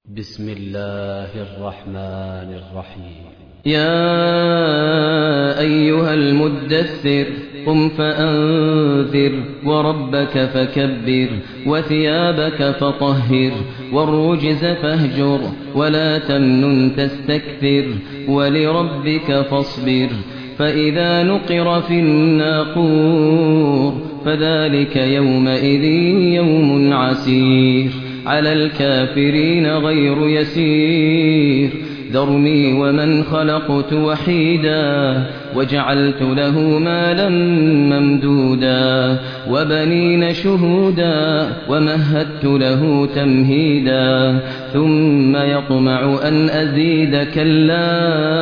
بسم الله الرحمن الرحيم. يا أيها المدثر قم فأنذر وربك فكبر وثيابك فطهر والرجز فاهجر ولا تمنن تستكثر ولربك فاصبر فإذا نقر في الناقور فذلك يومئذ يوم عسير على الكافرين غير يسير ذرني ومن خلقت وحيدا وجعلت له مالا ممدودا وبنين شهودا ومهدت له تمهيدا ثم يطمع أن أزيد كلا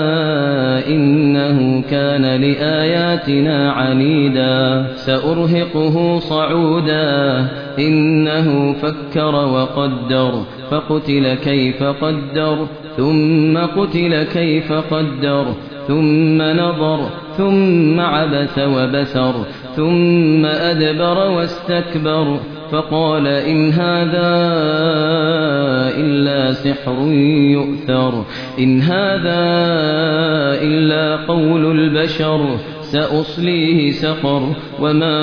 إنه كان لآياتنا عنيدا سأرهقه صعودا إنه فكر وقدر فقتل كيف قدر ثم قتل كيف قدر ثم نظر ثم عبس وبسر ثم أدبر واستكبر فقال إن هذا إلا سحر يؤثر إن هذا إلا قول البشر سأصليه سقر وما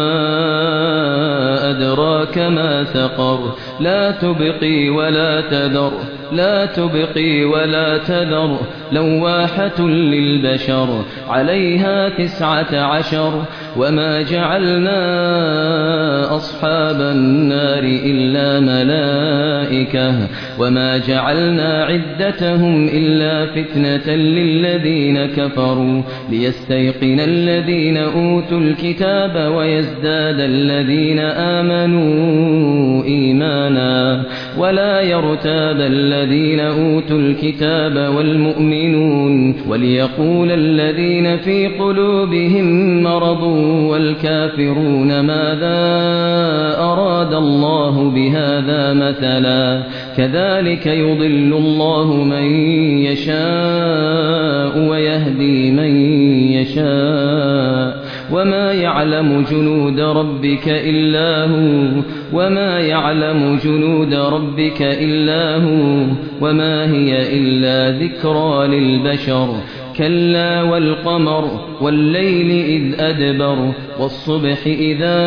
أدراك ما سقر لا تبقي ولا تذر لا تبقي ولا تذر لواحة للبشر عليها 19 وما جعلنا أصحاب النار إلا ملائكة وما جعلنا عدتهم إلا فتنة للذين كفروا ليستيقن الذين أوتوا الكتاب ويزداد الذين آمنوا إيمانا ولا يرتاب الذين أوتوا الكتاب والمؤمنون وليقول الذين في قلوبهم مرض والكافرون ماذا أراد الله بهذا مثلا كذلك يضل الله من يشاء ويهدي من يشاء وما يعلم جنود ربك إلا هو وما يعلم جنود ربك إلا هو وما هي إلا ذكرى للبشر كلا والقمر والليل إذ أدبر والصبح إذا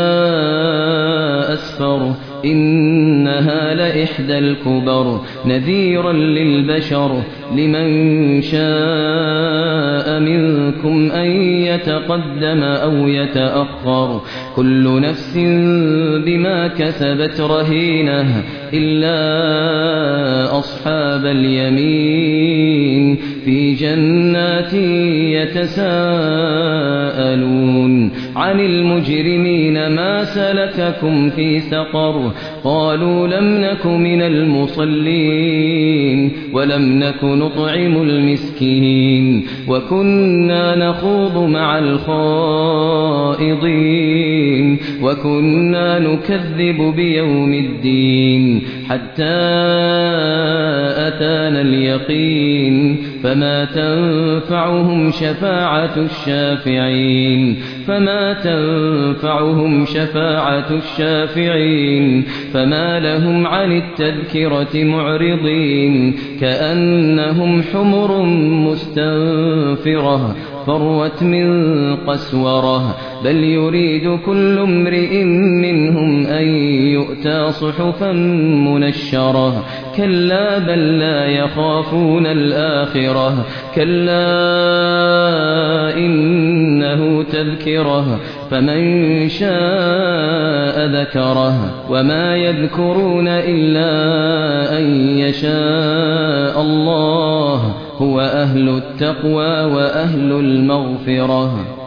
أسفر إنها لإحدى الكبر نذيرا للبشر لمن شاء منكم أن يتقدم أو يتأخر كل نفس بما كسبت رهينة إلا أصحاب اليمين في جنات يتساءلون عن المجرمين ما سلككم في سقر قالوا لم نك من المصلين ولم نك نطعم المسكين وكنا نخوض مع الخائضين وكنا نكذب بيوم الدين حتى أتانا اليقين فما تنفعهم شفاعة الشافعين فما لهم عن التذكرة معرضين كأنهم حمر مستنفرة فروت من قسورة بل يريد كل امرئ منهم أن يؤتى صحفا منشرة كلا بل لا يخافون الآخرة كلا إنه تذكرة فمن شاء ذكره وما يذكرون إلا أن يشاء الله هو أهل التقوى وأهل المغفرة